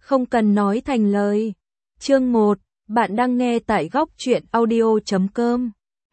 không cần nói thành lời. Chương 1, bạn đang nghe tại góc truyện audio.com.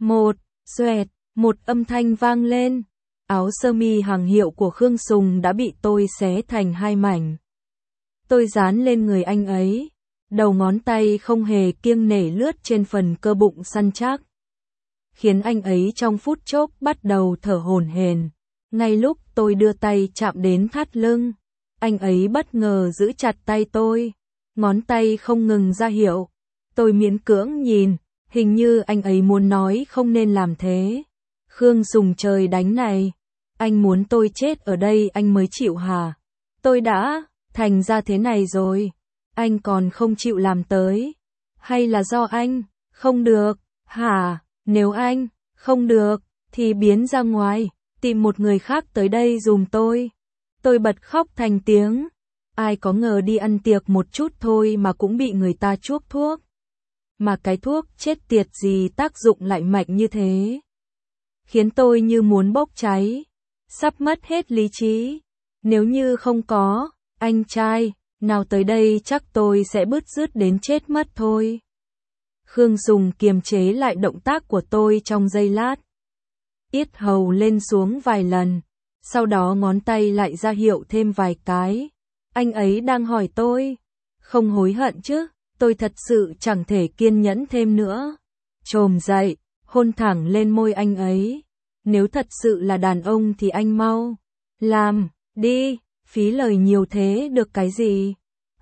Xoẹt, một âm thanh vang lên. Áo sơ mi hàng hiệu của Khương Sùng đã bị tôi xé thành hai mảnh. Tôi dán lên người anh ấy, đầu ngón tay không hề kiêng nể lướt trên phần cơ bụng săn chắc, khiến anh ấy trong phút chốc bắt đầu thở hổn hển. Ngay lúc tôi đưa tay chạm đến thắt lưng, anh ấy bất ngờ giữ chặt tay tôi, ngón tay không ngừng ra hiệu. Tôi miễn cưỡng nhìn, hình như anh ấy muốn nói không nên làm thế. Khương Sùng trời đánh này, anh muốn tôi chết ở đây anh mới chịu hả? Tôi đã thành ra thế này rồi, anh còn không chịu làm tới? Hay là do anh không được, hả? Nếu anh không được, thì biến ra ngoài, tìm một người khác tới đây giùm tôi. Tôi bật khóc thành tiếng. Ai có ngờ đi ăn tiệc một chút thôi mà cũng bị người ta chuốc thuốc. Mà cái thuốc chết tiệt gì tác dụng lại mạnh như thế, khiến tôi như muốn bốc cháy, sắp mất hết lý trí. Nếu như không có anh trai nào tới đây chắc tôi sẽ bứt rứt đến chết mất thôi. Khương Sùng kiềm chế lại động tác của tôi trong giây lát, yết hầu lên xuống vài lần, sau đó ngón tay lại ra hiệu thêm vài cái. Anh ấy đang hỏi tôi, không hối hận chứ? Tôi thật sự chẳng thể kiên nhẫn thêm nữa. Chồm dậy, hôn thẳng lên môi anh ấy. Nếu thật sự là đàn ông thì anh mau làm đi, phí lời nhiều thế được cái gì?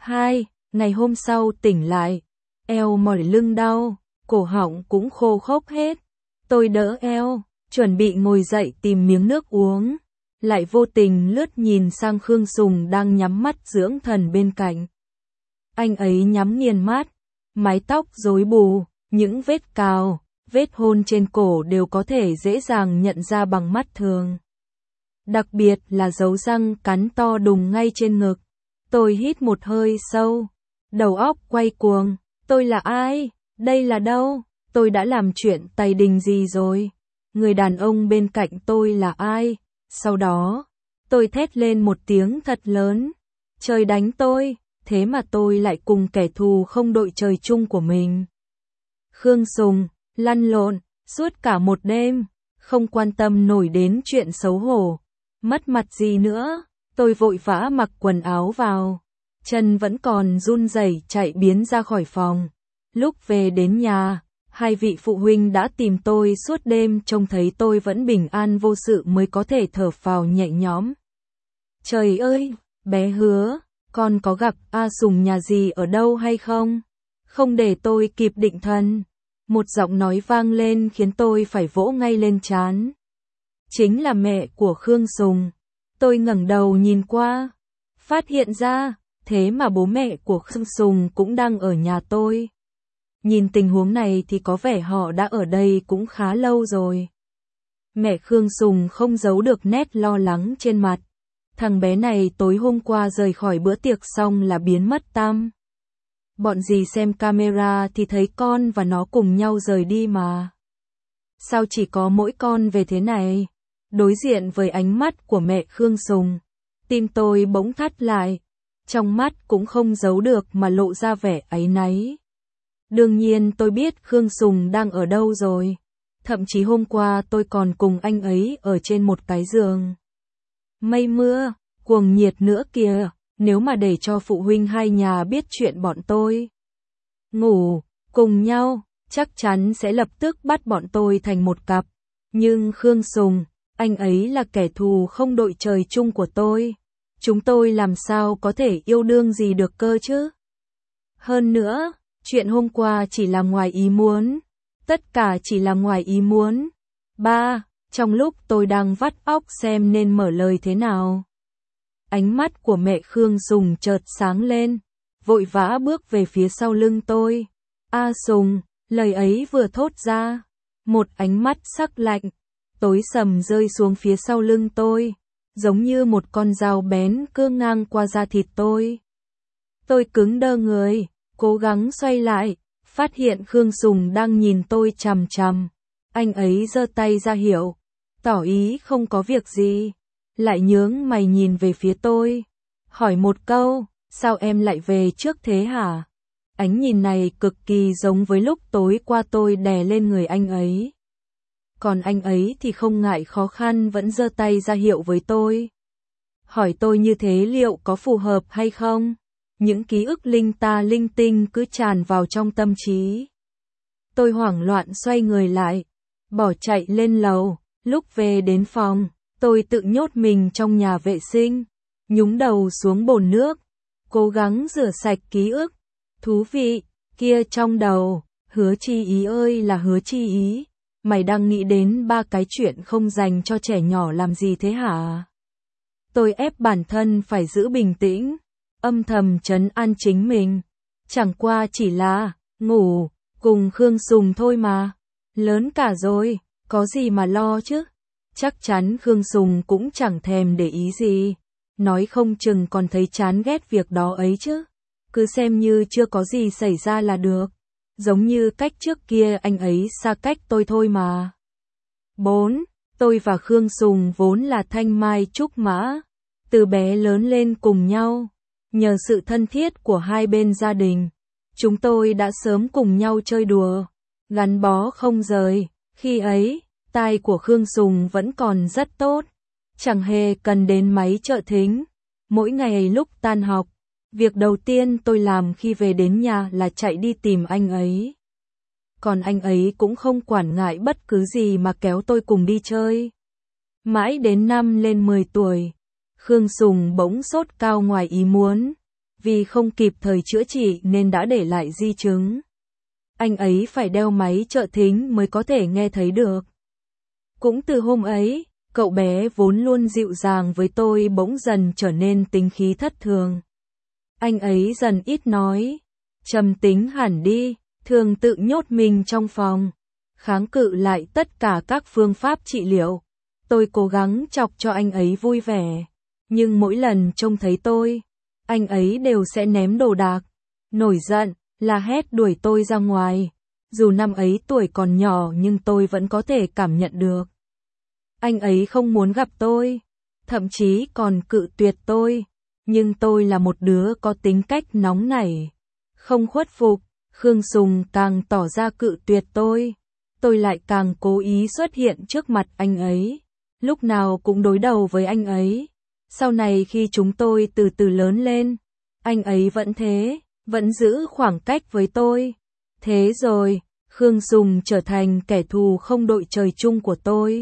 Ngày hôm sau tỉnh lại, eo mỏi lưng đau, cổ họng cũng khô khốc hết. Tôi đỡ eo, chuẩn bị ngồi dậy tìm miếng nước uống, lại vô tình lướt nhìn sang Khương Sùng đang nhắm mắt dưỡng thần bên cạnh. Anh ấy nhắm nghiền mắt, mái tóc rối bù, những vết cào, vết hôn trên cổ đều có thể dễ dàng nhận ra bằng mắt thường. Đặc biệt là dấu răng cắn to đùng ngay trên ngực. Tôi hít một hơi sâu, đầu óc quay cuồng. Tôi là ai? Đây là đâu? Tôi đã làm chuyện tày đình gì rồi? Người đàn ông bên cạnh tôi là ai? Sau đó, tôi thét lên một tiếng thật lớn. Trời đánh tôi, thế mà tôi lại cùng kẻ thù không đội trời chung của mình. Khương Sùng lăn lộn suốt cả một đêm, không quan tâm nổi đến chuyện xấu hổ, mất mặt gì nữa. Tôi vội vã mặc quần áo vào, chân vẫn còn run rẩy chạy biến ra khỏi phòng. Lúc về đến nhà, hai vị phụ huynh đã tìm tôi suốt đêm, trông thấy tôi vẫn bình an vô sự mới có thể thở phào nhẹ nhõm. Trời ơi, bé Hứa, con có gặp A Sùng nhà gì ở đâu hay không? Không để tôi kịp định thần, một giọng nói vang lên khiến tôi phải vỗ ngay lên trán. Chính là mẹ của Khương Sùng. Tôi ngẩng đầu nhìn qua, phát hiện ra, thế mà bố mẹ của Khương Sùng cũng đang ở nhà tôi. Nhìn tình huống này thì có vẻ họ đã ở đây cũng khá lâu rồi. Mẹ Khương Sùng không giấu được nét lo lắng trên mặt. Thằng bé này tối hôm qua rời khỏi bữa tiệc xong là biến mất tăm. Bọn dì xem camera thì thấy con và nó cùng nhau rời đi mà. Sao chỉ có mỗi con về thế này? Đối diện với ánh mắt của mẹ Khương Sùng, tim tôi bỗng thắt lại, trong mắt cũng không giấu được mà lộ ra vẻ áy náy. Đương nhiên tôi biết Khương Sùng đang ở đâu rồi, thậm chí hôm qua tôi còn cùng anh ấy ở trên một cái giường. Mây mưa, cuồng nhiệt nữa kìa, nếu mà để cho phụ huynh hai nhà biết chuyện bọn tôi ngủ cùng nhau, chắc chắn sẽ lập tức bắt bọn tôi thành một cặp. Nhưng Khương Sùng, anh ấy là kẻ thù không đội trời chung của tôi. Chúng tôi làm sao có thể yêu đương gì được cơ chứ? Hơn nữa, chuyện hôm qua chỉ là ngoài ý muốn. Tất cả chỉ là ngoài ý muốn. Trong lúc tôi đang vắt óc xem nên mở lời thế nào, ánh mắt của mẹ Khương Sùng chợt sáng lên, vội vã bước về phía sau lưng tôi. A Sùng, lời ấy vừa thốt ra, một ánh mắt sắc lạnh, tối sầm rơi xuống phía sau lưng tôi, giống như một con dao bén cưa ngang qua da thịt tôi. Tôi cứng đơ người, cố gắng xoay lại, phát hiện Khương Sùng đang nhìn tôi chằm chằm. Anh ấy giơ tay ra hiệu, tỏ ý không có việc gì, lại nhướng mày nhìn về phía tôi, hỏi một câu, Sao em lại về trước thế hả? Ánh nhìn này cực kỳ giống với lúc tối qua tôi đè lên người anh ấy. Còn anh ấy thì không ngại khó khăn vẫn giơ tay ra hiệu với tôi. Hỏi tôi như thế liệu có phù hợp hay không? Những ký ức linh ta linh tinh cứ tràn vào trong tâm trí. Tôi hoảng loạn xoay người lại, bỏ chạy lên lầu. Lúc về đến phòng, tôi tự nhốt mình trong nhà vệ sinh, nhúng đầu xuống bồn nước, cố gắng rửa sạch ký ức. Thú vị, kia trong đầu, Hứa Chi Ý ơi là Hứa Chi Ý, mày đang nghĩ đến 3 cái chuyện không dành cho trẻ nhỏ làm gì thế hả? Tôi ép bản thân phải giữ bình tĩnh, âm thầm trấn an chính mình. Chẳng qua chỉ là ngủ cùng Khương Sùng thôi mà, lớn cả rồi, có gì mà lo chứ? Chắc chắn Khương Sùng cũng chẳng thèm để ý gì, nói không chừng còn thấy chán ghét việc đó ấy chứ. Cứ xem như chưa có gì xảy ra là được, giống như cách trước kia anh ấy xa cách tôi thôi mà. 4. Tôi và Khương Sùng vốn là thanh mai trúc mã, từ bé lớn lên cùng nhau, nhờ sự thân thiết của hai bên gia đình, chúng tôi đã sớm cùng nhau chơi đùa, gắn bó không rời. Khi ấy, tai của Khương Sùng vẫn còn rất tốt, chẳng hề cần đến máy trợ thính. Mỗi ngày lúc tan học, việc đầu tiên tôi làm khi về đến nhà là chạy đi tìm anh ấy. Còn anh ấy cũng không quản ngại bất cứ gì mà kéo tôi cùng đi chơi. Mãi đến năm lên 10 tuổi, Khương Sùng bỗng sốt cao ngoài ý muốn, vì không kịp thời chữa trị nên đã để lại di chứng. Anh ấy phải đeo máy trợ thính mới có thể nghe thấy được. Cũng từ hôm ấy, cậu bé vốn luôn dịu dàng với tôi bỗng dần trở nên tính khí thất thường. Anh ấy dần ít nói, trầm tính hẳn đi, thường tự nhốt mình trong phòng, kháng cự lại tất cả các phương pháp trị liệu. Tôi cố gắng chọc cho anh ấy vui vẻ, nhưng mỗi lần trông thấy tôi, anh ấy đều sẽ ném đồ đạc, nổi giận, la hét đuổi tôi ra ngoài. Dù năm ấy tuổi còn nhỏ nhưng tôi vẫn có thể cảm nhận được. Anh ấy không muốn gặp tôi, thậm chí còn cự tuyệt tôi, nhưng tôi là một đứa có tính cách nóng nảy, không khuất phục. Khương Sùng càng tỏ ra cự tuyệt tôi lại càng cố ý xuất hiện trước mặt anh ấy, lúc nào cũng đối đầu với anh ấy. Sau này khi chúng tôi từ từ lớn lên, anh ấy vẫn thế, vẫn giữ khoảng cách với tôi. Thế rồi, Khương Sùng trở thành kẻ thù không đội trời chung của tôi.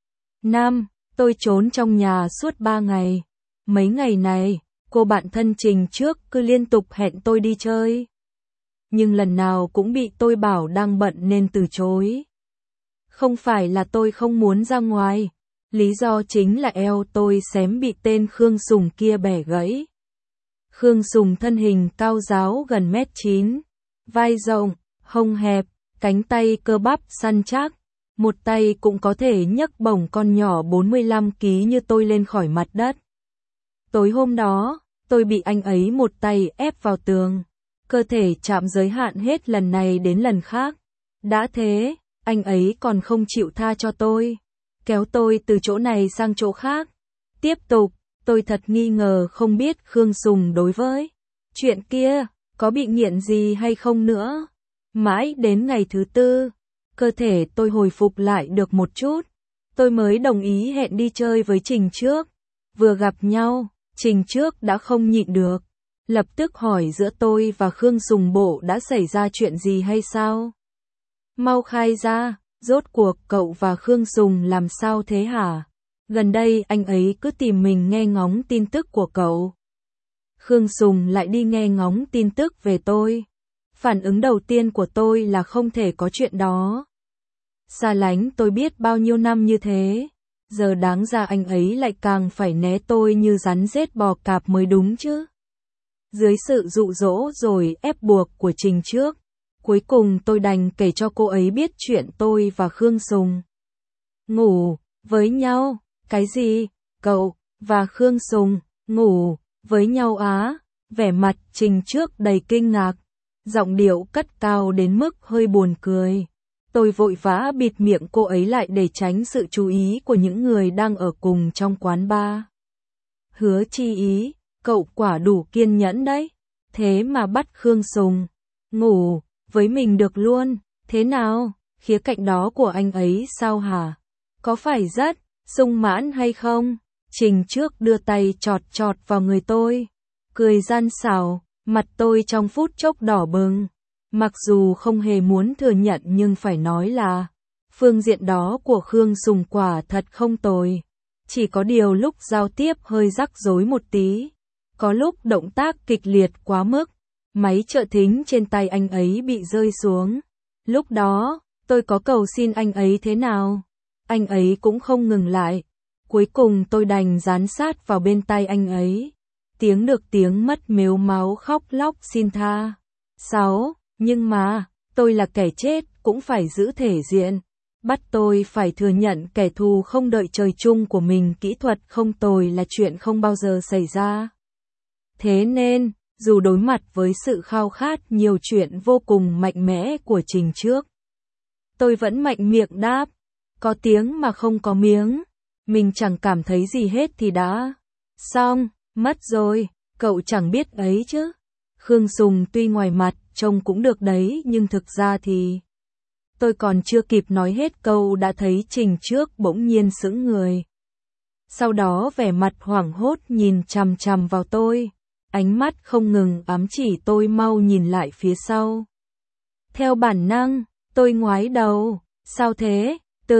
5. Tôi trốn trong nhà suốt 3 ngày. Mấy ngày này, cô bạn thân Trình trước cứ liên tục hẹn tôi đi chơi. Nhưng lần nào cũng bị tôi bảo đang bận nên từ chối. Không phải là tôi không muốn ra ngoài, lý do chính là eo tôi xém bị tên Khương Sùng kia bẻ gãy. Khương Sùng thân hình cao ráo gần 1m9, vai rộng, hông hẹp, cánh tay cơ bắp săn chắc, một tay cũng có thể nhấc bổng con nhỏ 45 kg như tôi lên khỏi mặt đất. Tối hôm đó, tôi bị anh ấy một tay ép vào tường, cơ thể chạm giới hạn hết lần này đến lần khác. Đã thế, anh ấy còn không chịu tha cho tôi, kéo tôi từ chỗ này sang chỗ khác. Tiếp tục, tôi thật nghi ngờ không biết Khương Sùng đối với chuyện kia có bị nghiện gì hay không nữa. Mãi đến ngày thứ 4, cơ thể tôi hồi phục lại được một chút, tôi mới đồng ý hẹn đi chơi với Trình trước. Vừa gặp nhau, Trình trước đã không nhịn được, lập tức hỏi giữa tôi và Khương Sùng bộ đã xảy ra chuyện gì hay sao? Mau khai ra, rốt cuộc cậu và Khương Sùng làm sao thế hả? Gần đây anh ấy cứ tìm mình nghe ngóng tin tức của cậu. Khương Sùng lại đi nghe ngóng tin tức về tôi. Phản ứng đầu tiên của tôi là không thể có chuyện đó. Xa lánh tôi biết bao nhiêu năm như thế, giờ đáng ra anh ấy lại càng phải né tôi như rắn rết bò cạp mới đúng chứ. Dưới sự dụ dỗ rồi ép buộc của Trình trước, cuối cùng tôi đành kể cho cô ấy biết chuyện tôi và Khương Sùng ngủ với nhau. Cái gì? Cậu và Khương Sùng ngủ với nhau á? Vẻ mặt Trình trước đầy kinh ngạc, giọng điệu cất cao đến mức hơi buồn cười. Tôi vội vã bịt miệng cô ấy lại để tránh sự chú ý của những người đang ở cùng trong quán bar. Hứa Chi Ý, cậu quả đủ kiên nhẫn đấy. Thế mà bắt Khương Sùng ngủ với mình được luôn, thế nào? Khía cạnh đó của anh ấy sao hả? Có phải rất sung mãn hay không? Trình Trước đưa tay chọt chọt vào người tôi, cười gian xảo, mặt tôi trong phút chốc đỏ bừng. Mặc dù không hề muốn thừa nhận nhưng phải nói là phương diện đó của Khương Sùng quả thật không tồi. Chỉ có điều lúc giao tiếp hơi rắc rối một tí. Có lúc động tác kịch liệt quá mức, máy trợ thính trên tay anh ấy bị rơi xuống. Lúc đó, tôi có cầu xin anh ấy thế nào? Anh ấy cũng không ngừng lại. Cuối cùng tôi đành dán sát vào bên tay anh ấy. Tiếng được tiếng mất mếu máu khóc lóc xin tha. 6. Nhưng mà, tôi là kẻ chết cũng phải giữ thể diện. Bắt tôi phải thừa nhận kẻ thù không đợi trời chung của mình kỹ thuật không tồi là chuyện không bao giờ xảy ra. Thế nên, dù đối mặt với sự khao khát nhiều chuyện vô cùng mạnh mẽ của Trình Trước, tôi vẫn mạnh miệng đáp, có tiếng mà không có miếng, mình chẳng cảm thấy gì hết thì đã xong, mất rồi, cậu chẳng biết ấy chứ. Khương Sùng tuy ngoài mặt trông cũng được đấy nhưng thực ra thì... Tôi còn chưa kịp nói hết câu đã thấy Trình Trước bỗng nhiên sững người. Sau đó vẻ mặt hoảng hốt nhìn chằm chằm vào tôi, ánh mắt không ngừng ám chỉ tôi mau nhìn lại phía sau. Theo bản năng, tôi ngoái đầu, sao thế,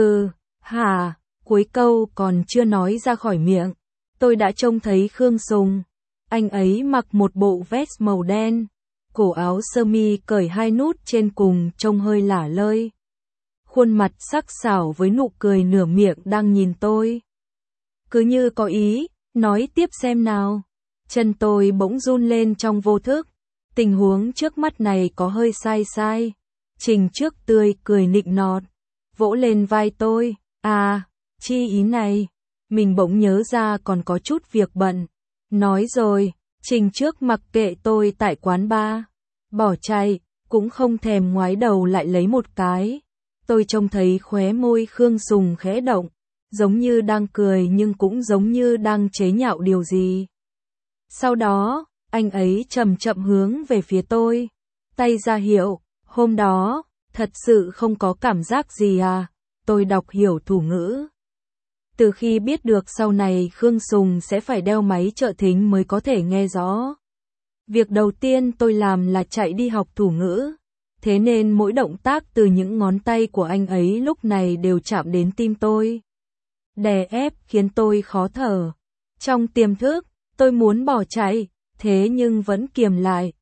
hả, cuối câu còn chưa nói ra khỏi miệng, tôi đã trông thấy Khương Sùng. Anh ấy mặc một bộ vest màu đen, cổ áo sơ mi cởi hai nút trên cùng trông hơi lả lơi. Khuôn mặt sắc sảo với nụ cười nửa miệng đang nhìn tôi. Cứ như có ý, nói tiếp xem nào. Chân tôi bỗng run lên trong vô thức. Tình huống trước mắt này có hơi sai. Trình Trước tươi cười nịnh nọt, vỗ lên vai tôi. À, chi ý này. Mình bỗng nhớ ra còn có chút việc bận. Nói rồi, Trình Trước mặc kệ tôi tại quán bar. Bỏ chạy, cũng không thèm ngoái đầu lại lấy một cái. Tôi trông thấy khóe môi Khương Sùng khẽ động, giống như đang cười nhưng cũng giống như đang chế nhạo điều gì. Sau đó, anh ấy chậm chậm hướng về phía tôi, tay ra hiệu, hôm đó, thật sự không có cảm giác gì à, tôi đọc hiểu thủ ngữ. Từ khi biết được sau này Khương Sùng sẽ phải đeo máy trợ thính mới có thể nghe rõ. Việc đầu tiên tôi làm là chạy đi học thủ ngữ. Thế nên mỗi động tác từ những ngón tay của anh ấy lúc này đều chạm đến tim tôi. Đè ép khiến tôi khó thở. Trong tiềm thức, tôi muốn bỏ chạy, thế nhưng vẫn kiềm lại.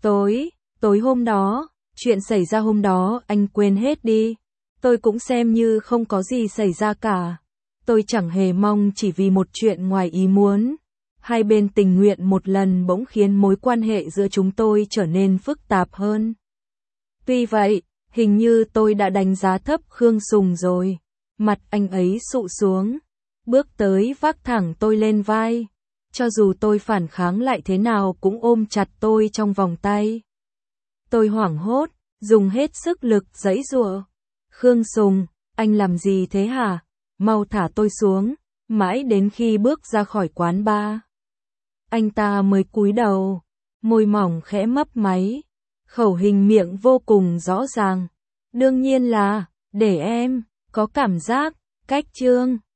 Tối hôm đó, chuyện xảy ra hôm đó anh quên hết đi. Tôi cũng xem như không có gì xảy ra cả. Tôi chẳng hề mong chỉ vì một chuyện ngoài ý muốn. Hai bên tình nguyện một lần bỗng khiến mối quan hệ giữa chúng tôi trở nên phức tạp hơn. Tuy vậy, hình như tôi đã đánh giá thấp Khương Sùng rồi. Mặt anh ấy sụ xuống, bước tới vác thẳng tôi lên vai. Cho dù tôi phản kháng lại thế nào cũng ôm chặt tôi trong vòng tay. Tôi hoảng hốt, dùng hết sức lực giãy giụa. Khương Sùng, anh làm gì thế hả? Mau thả tôi xuống, mãi đến khi bước ra khỏi quán bar. Anh ta mới cúi đầu, môi mỏng khẽ mấp máy. Khẩu hình miệng vô cùng rõ ràng. Đương nhiên là, để em, có cảm giác, cách chương.